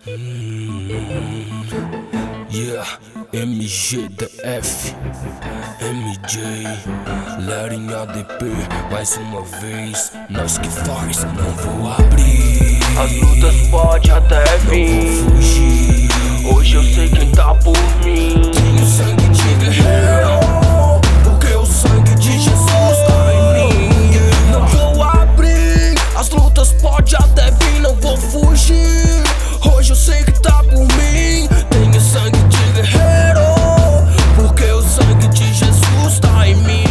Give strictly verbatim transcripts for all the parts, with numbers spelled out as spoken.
Hum, yeah, M G D F, M J, Lerinha D P, mais uma vez, nós que faz, não vou abrir. As lutas pode até vir, não vou fugir. Hoje eu sei quem tá por mim. Tenho sangue de guerreiro, porque o sangue de Jesus tá em mim. Não vou abrir, as lutas pode até vir, não vou fugir. Hoje eu sei que tá por mim. Tenho sangue de guerreiro, porque o sangue de Jesus tá em mim.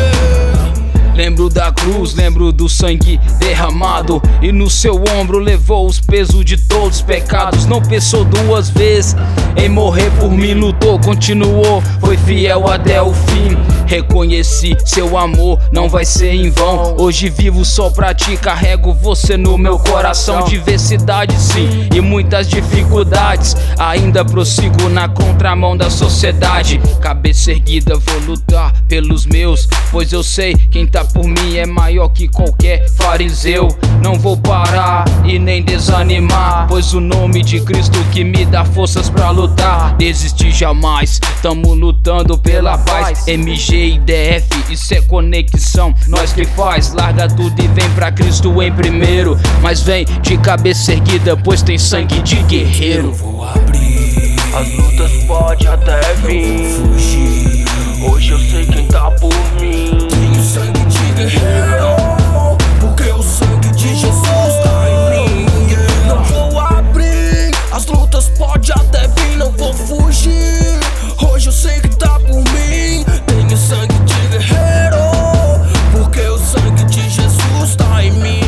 Lembro da cruz, lembro do sangue derramado, e no seu ombro levou os pesos de todos os pecados. Não pensou duas vezes em morrer por mim, lutou, continuou, foi fiel até o fim. Reconheci seu amor, não vai ser em vão. Hoje vivo só pra ti, carrego você no meu coração. Diversidade sim, e muitas dificuldades, ainda prossigo na contramão da sociedade. Cabeça erguida, vou lutar pelos meus, pois eu sei quem tá por mim é maior que qualquer fariseu. Não vou parar e nem desanimar, pois o nome de Cristo que me dá forças pra lutar. Desistir jamais, tamo lutando pela paz. M G e D F, isso é conexão, nós que faz. Larga tudo e vem pra Cristo em primeiro, mas vem de cabeça erguida, pois tem sangue de guerreiro. Não vou abrir, as lutas pode até vir, fugir. hoje eu sei quem tá por mim. Tenho sangue de guerreiro, porque o sangue de Jesus tá em mim. Não vou abrir, as lutas pode até vir, não vou fugir. Hoje eu sei que tá por mim. Tenho sangue de guerreiro, porque o sangue de Jesus tá em mim.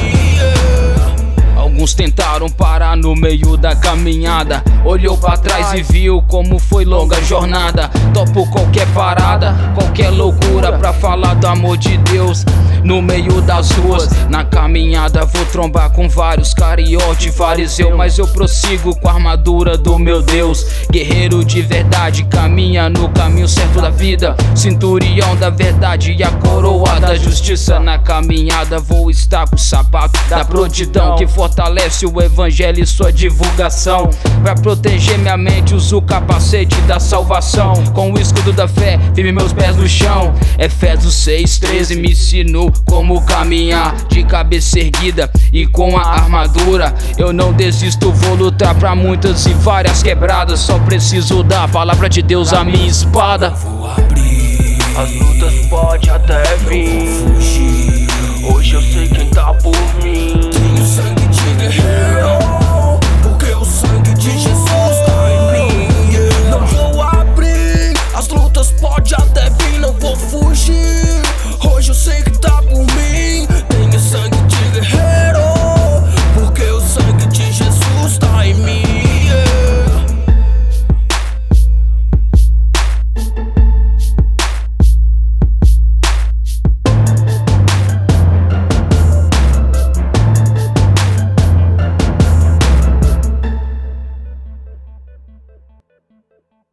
Alguns tentaram parar no meio da caminhada, olhou pra trás e viu como foi longa a jornada. Topo qualquer parada, qualquer loucura pra falar do amor de Deus. No meio das ruas, na caminhada vou trombar com vários cariote e fariseu, mas eu prossigo com a armadura do meu Deus. Guerreiro de verdade, caminha no caminho certo da vida, centurião da verdade e a coroa da justiça. Na caminhada vou estar com o sapato da prontidão, que fortalece o evangelho e sua divulgação. Pra proteger minha mente uso o capacete da salvação, com o escudo da fé firme meus pés no chão. Efésios seis, treze me ensinou como caminhar de cabeça erguida e com a armadura. Eu não desisto, vou lutar pra muitas e várias quebradas. Só preciso da palavra de Deus, a minha espada. Vou abrir, As lutas pode até vir, fugir. hoje eu sei quem tá por mim.